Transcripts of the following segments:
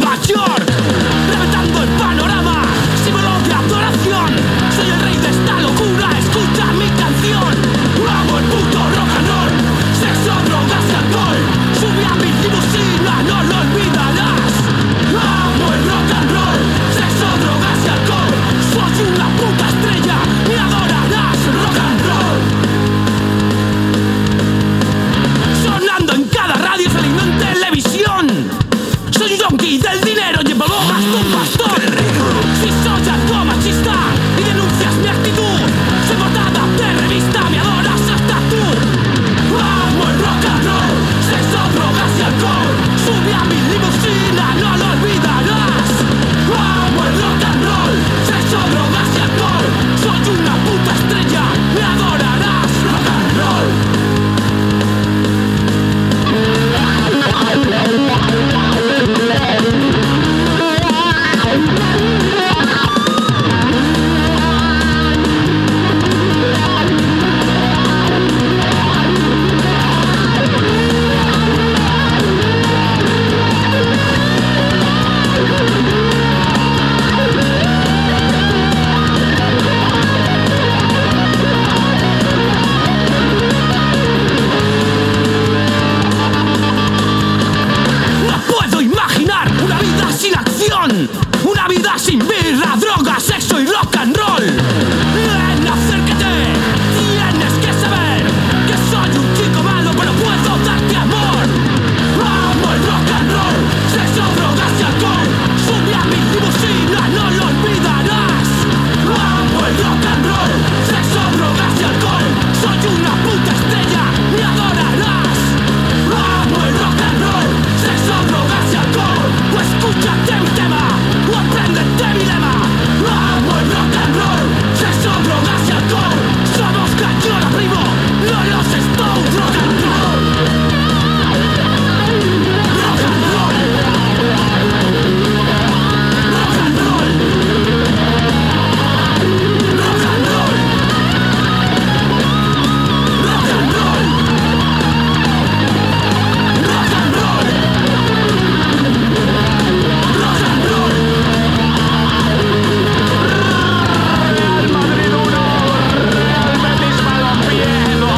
Nueva York, reventando el panorama, símbolo de adoración. Soy el rey de esta locura, escucha mi canción. Amo el puto rock and roll, sexo, drogas y alcohol. Subí a mi limusina, no lo olvidarás. Amo el rock and roll, sexo, drogas y alcohol. Soy una puta estrella, me adorarás. Rock and roll. Sonando en cada radio, saliendo en televisión. Soy un yonki del dinero, llevo más que un bastón. Si soy algo machista y denuncias mi actitud, soy portada de revista, me adoras hasta tú. Amo el rock and roll, sexo, drogas y alcohol. Subí a mi limusina, no lo olvidarás. Amo el rock and roll, sexo, drogas y alcohol. Soy una puta estrella, me adorarás. Rock and roll. Una vida sin birra, droga, sexo y rock and roll. Ven, acércate, tienes que saber que soy un chico malo, pero puedo darte amor. Amo el rock and roll, sexo, drogas y alcohol. Subí a mi limusina, no lo olvidarás. Amo el rock and roll, sexo, drogas y alcohol. Soy una puta estrella, me adorarás. Amo el rock and roll, sexo, drogas y alcohol. Pues escúchate mi tema, o apréndete mi lema. Amo el rock and roll, sexo, drogas y alcohol. Somos cañón a primo, no los Stones. Rock and roll, rock and roll, rock and roll, rock and roll, rock and roll, rock and roll, rock and roll. Real Madrid 1, Real Betis Balompié 2.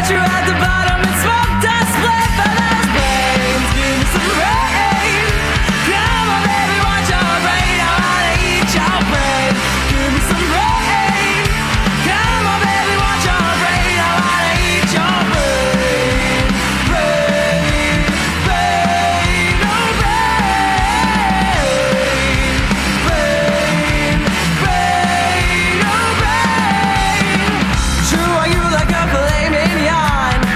true at the bottom and smoke dust split for those brains. Give me some rain. Come on, baby, want your brain? I wanna eat your brain. Give me some rain. Come on, baby, want your brain? I wanna eat your brain. Brain, brain, oh brain. Brain, brain, oh brain. True, are you like a filet mignon?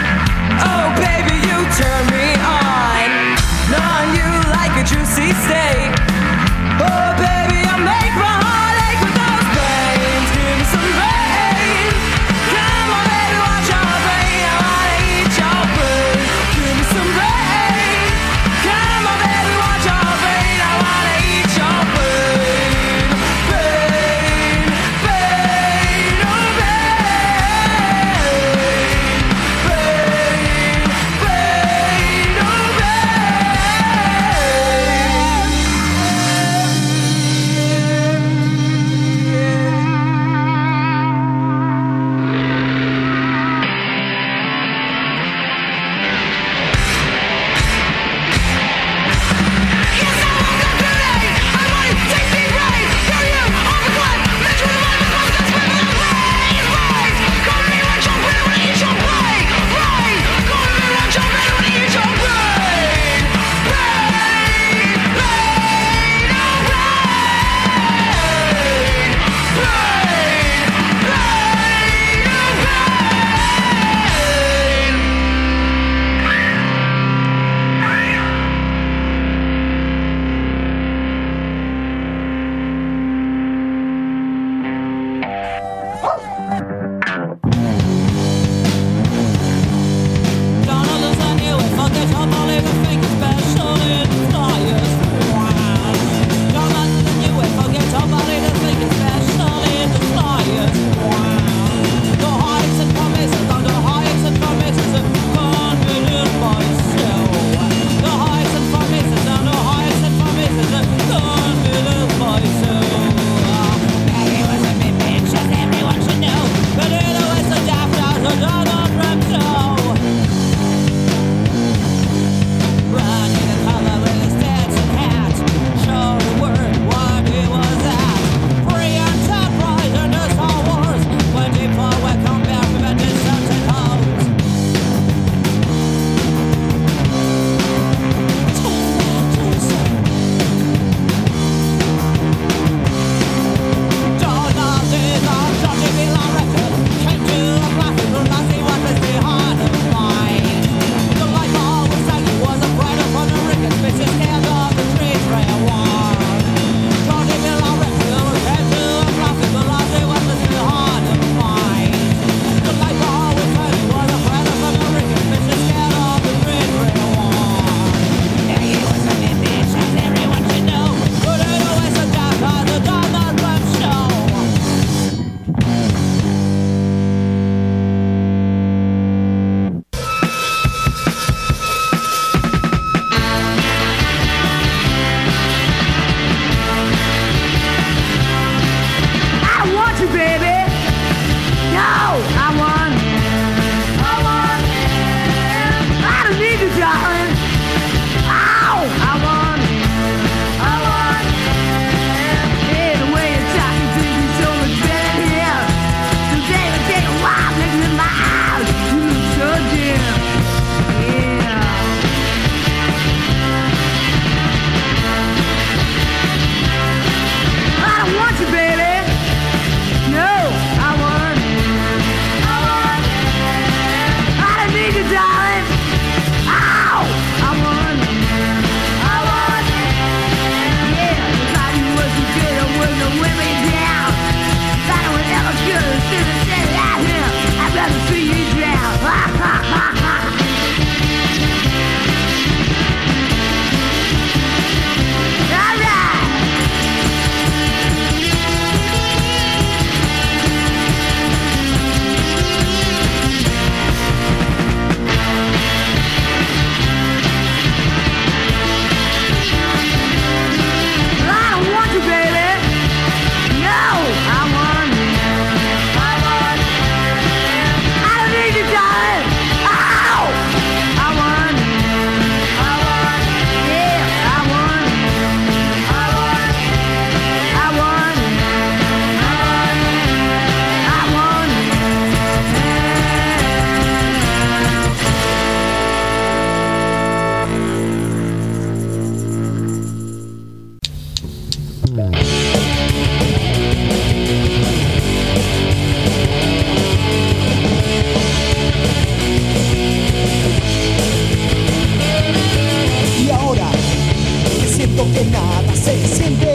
siento que nada se siente.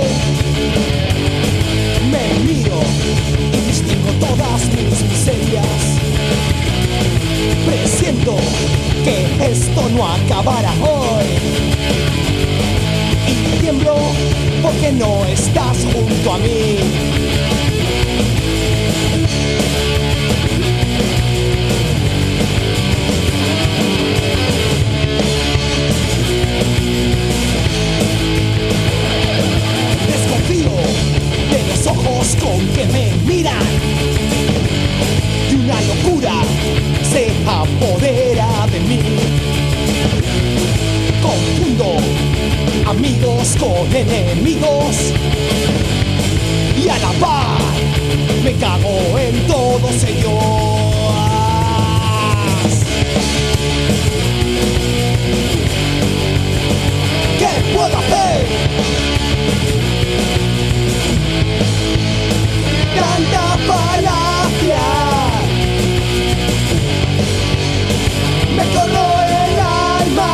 Me miro y distingo todas mis miserias. Presiento que esto no acabará hoy. Y tiemblo porque no estás junto a mí. Desconfío de los ojos con que me miran, y una locura se apodera de mí. Confundo amigos con enemigos, y a la par me cago en todos ellos. ¿Qué puedo hacer? Tanta falacia, me corro el alma.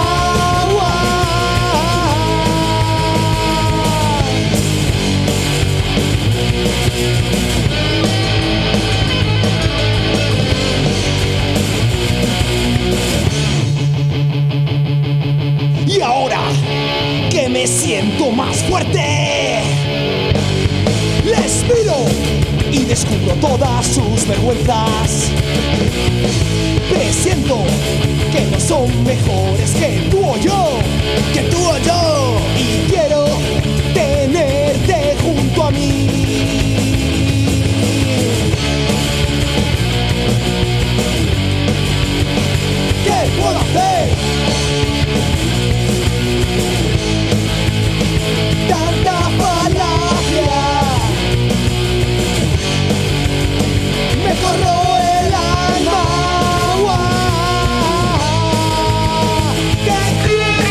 Y ahora que me siento más fuerte, les miro y descubro todas sus vergüenzas. Presiento que no son mejores que tú o yo, que tú o yo. Y quiero tenerte junto a mí. ¿Qué puedo hacer? Tanta falacia, me corro el alma. ¿Qué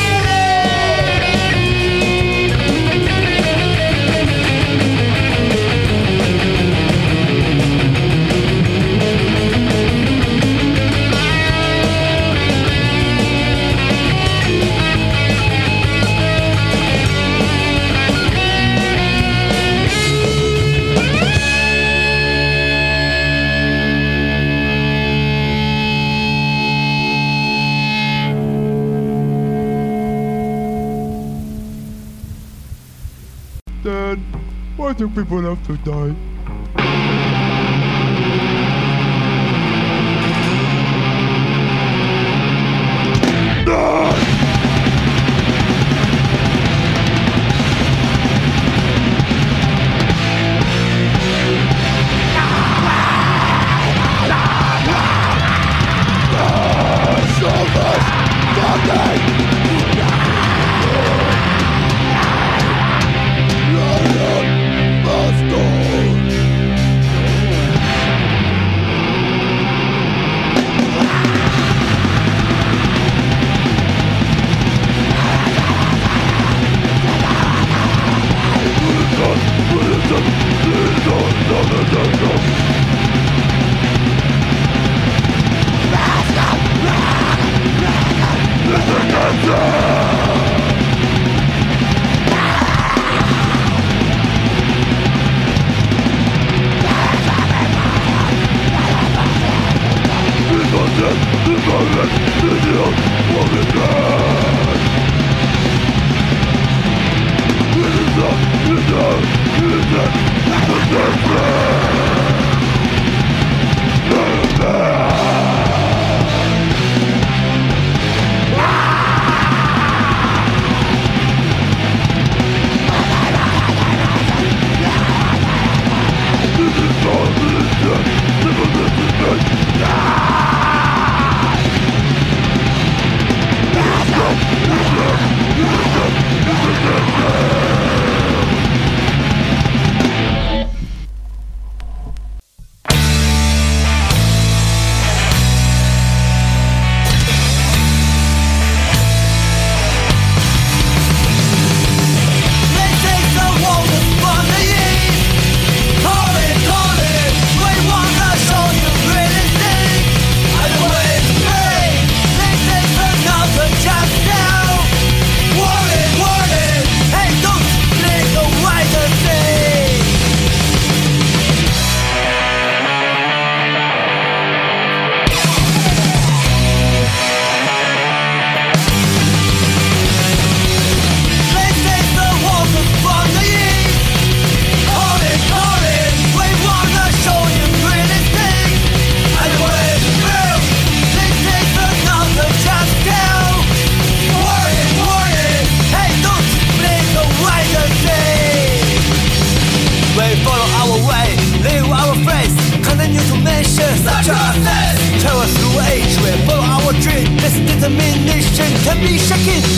Dad, why do people have to die?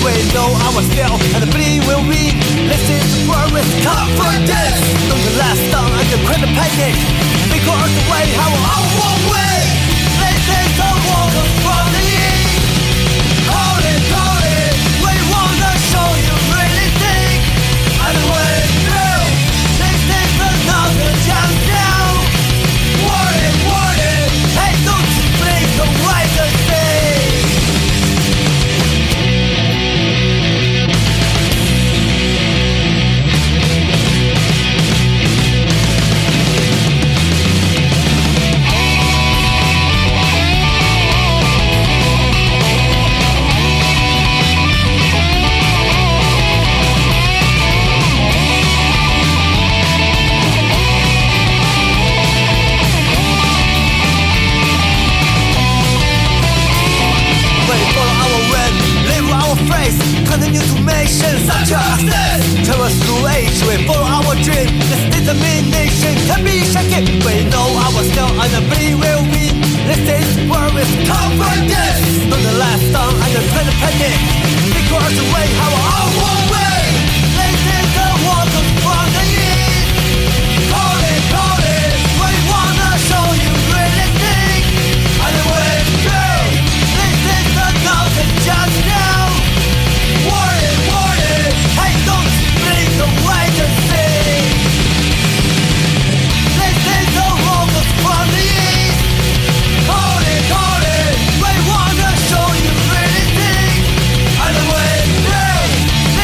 We know our skill and the bleed will win. This is the world with confidence. Don't the last down and the credit panic. Because the way how our own way. This is the world from the east. Call it. We wanna show you really think. And the way through. This is another chance now. Warning. Hey, don't you blink the way to see. Continue to make sense of justice. Travel through age, we follow our dream. This determination can be shaken. We know our skill and the belief will win. This is where with confidence. Not the last down and the kind of panic. Because the way our own way. This is the water from the east. Call it. We wanna show you really think. And the way through. This is the nothing just now. Warning, hey, don't blink the way to see. This is the world from the east. Call it. We wanna show you really think. And the way through.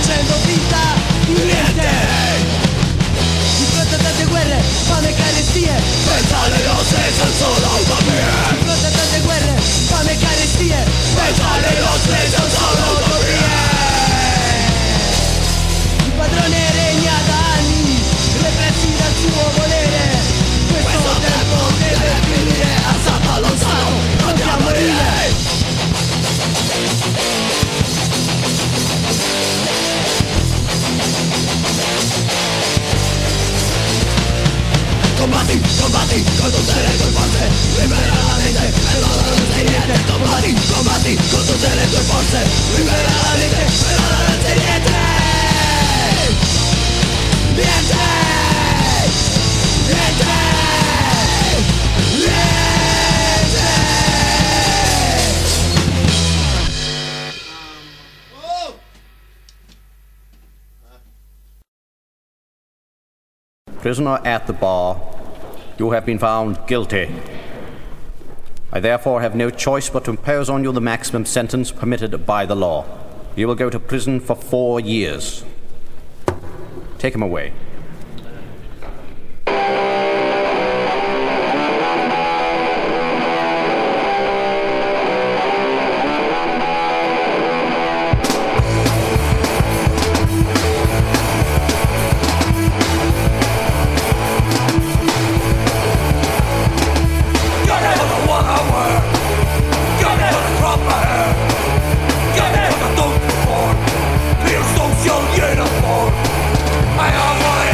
facendo finta di niente. Di fronte a tante guerre, fame e carestie, Pensa alle nostre solo utopie. di fronte a tante guerre, fame e carestie, Pensa alle nostre solo utopie. il padrone regna da anni, repressi dal suo volere. Questo tempo deve finire, Assalta lontano, andiamo a morire. Combatti, combatti, con tutte le tue forze, libera la mente, e non sei niente. Combatti, combatti, con tutte le tue forze, libera la mente, e non sei niente. Niente, niente, niente. Prisoner at the bar, you have been found guilty. I therefore have no choice but to impose on you the maximum sentence permitted by the law. You will go to prison for 4 years. Take him away. I have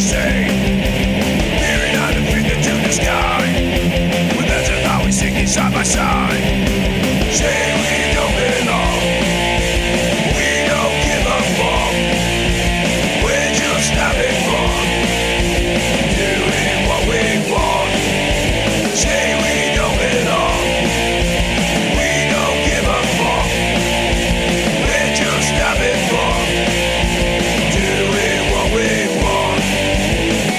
sea. Peering out the finger to the sky. With that's how we singing side by side. Say we don't belong. We don't give a fuck. We're just having fun. Doing what we want. Say we don't belong. We don't give a fuck. We're just having fun. Doing what we want.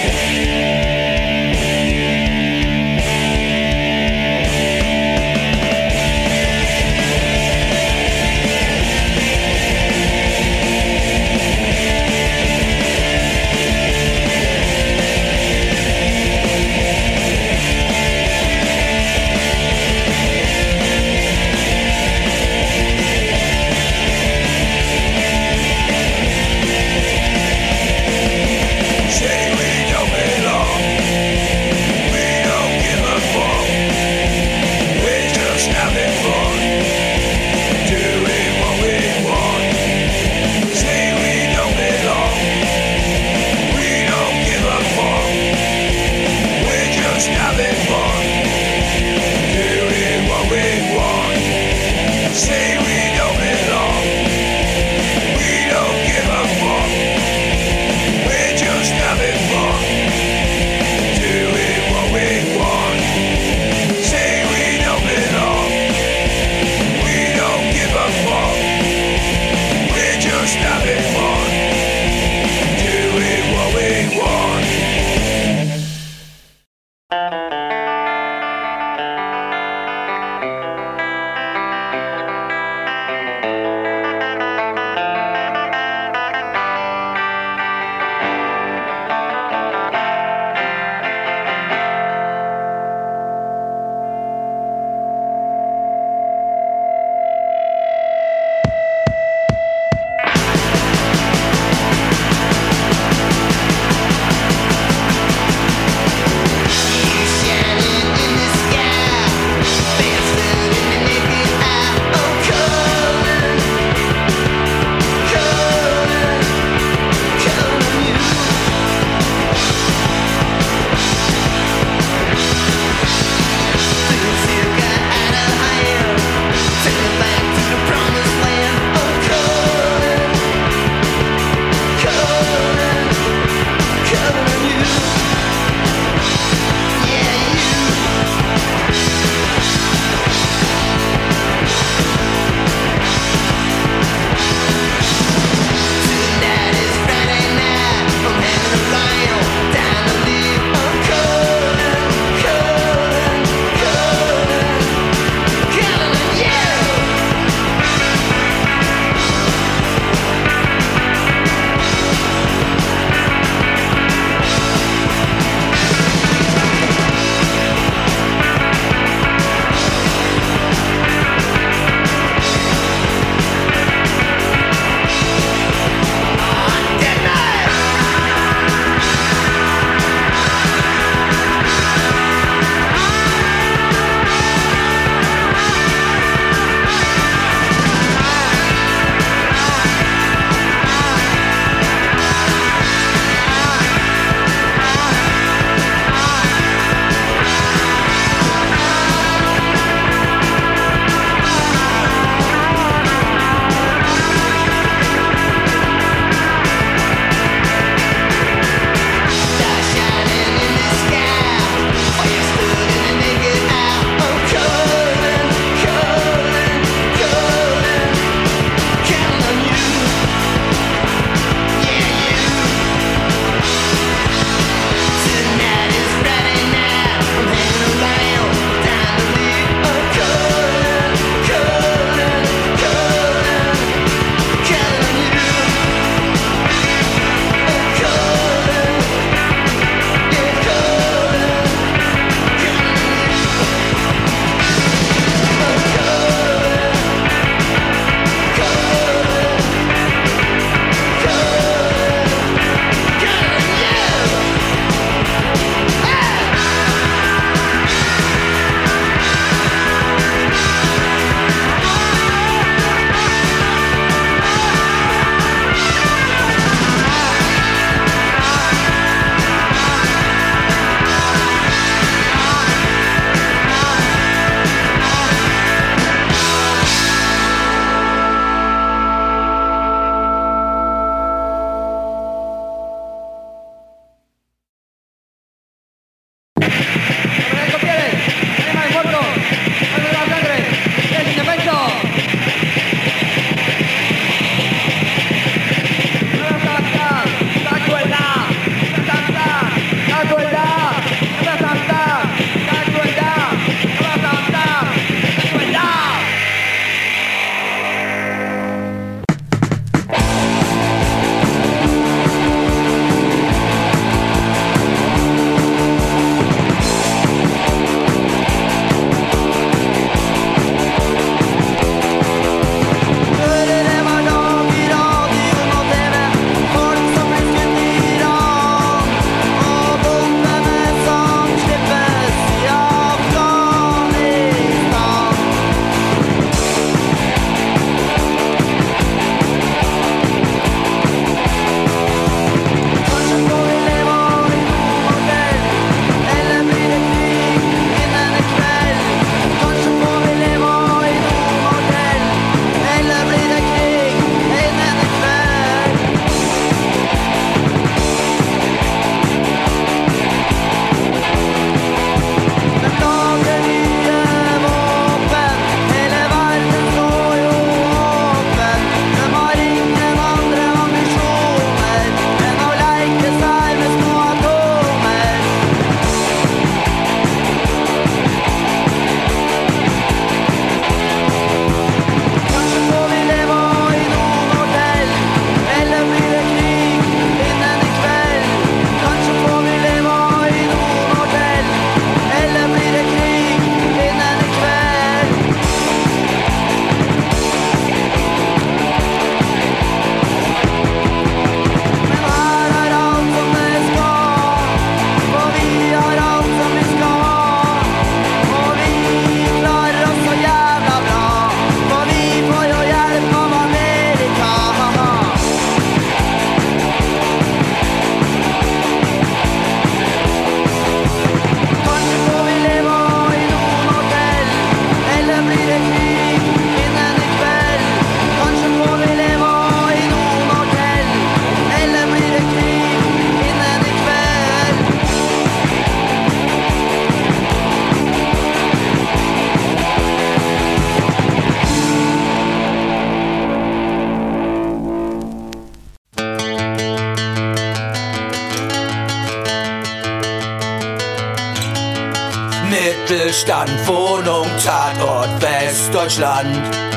Mittelstand, Wohnung, Tatort, Westdeutschland.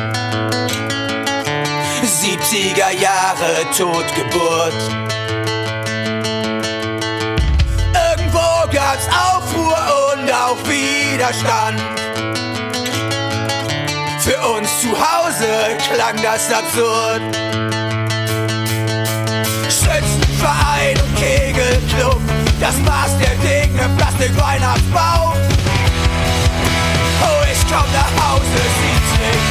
70er Jahre, Totgeburt. Irgendwo gab's Aufruhr und auch Widerstand. Für uns zu Hause klang das absurd. Schützenverein und Kegelclub, das Maß der Dinge, Plastik-Weihnachtsbaum. Oh, ich komm nach Hause, sieht's nicht.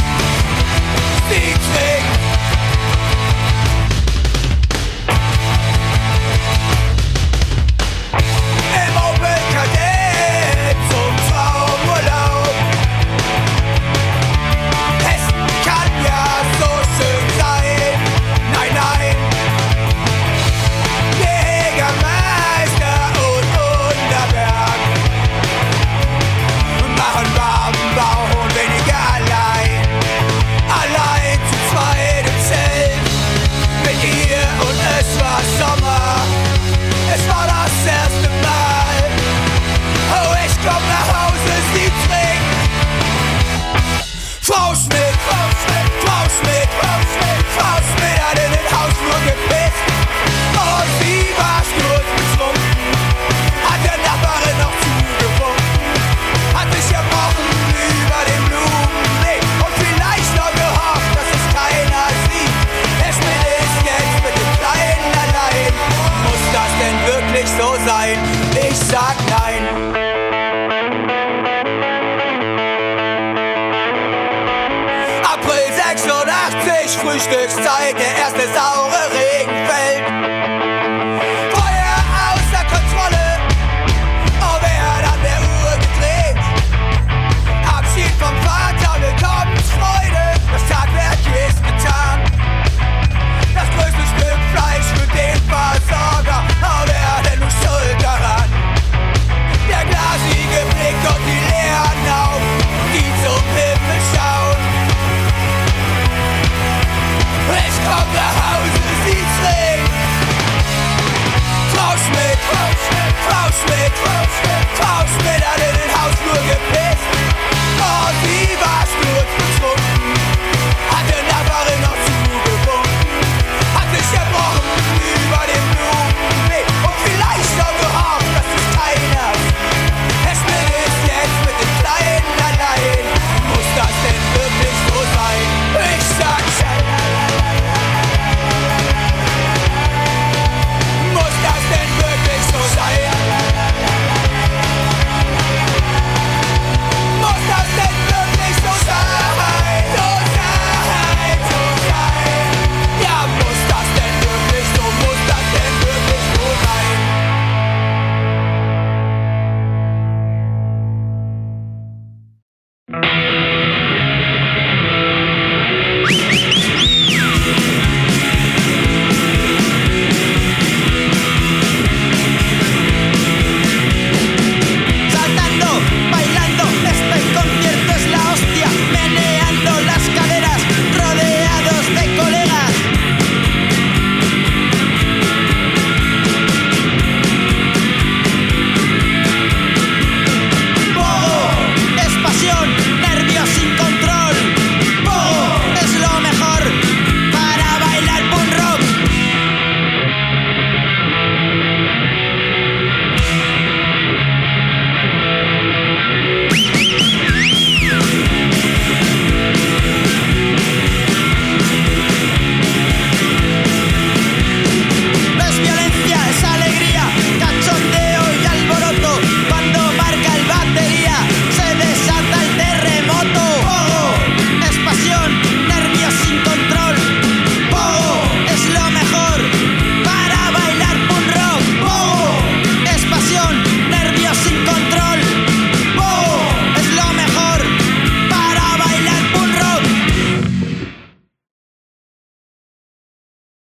Im Opel Kadett zum Traumurlaub. Hessen kann ja so schön sein. Nein, nein. Jägermeister und Unterberg machen warmen Bauch und weniger allein. Allein zu zweit im Zelt mit ihr und es war Sommer. Es war das erste Mal. Oh, ich komm nach Hause, sie trinkt. Frau Schmidt, Frau Schmidt, Frau Schmidt, Frau Schmidt, Frau Schmidt hat in den Hausflur gepisst. Oh, sie war sturzbetrunken, hat der Nachbarin noch zugewunken, hat sich erbrochen über den Blumenweg und vielleicht noch gehofft, dass es keiner sieht. Der Schmidt ist jetzt mit dem Kleinen allein. Muss das denn wirklich so sein? Ich sag nein. April 86, Frühstückszeit, der erste Sau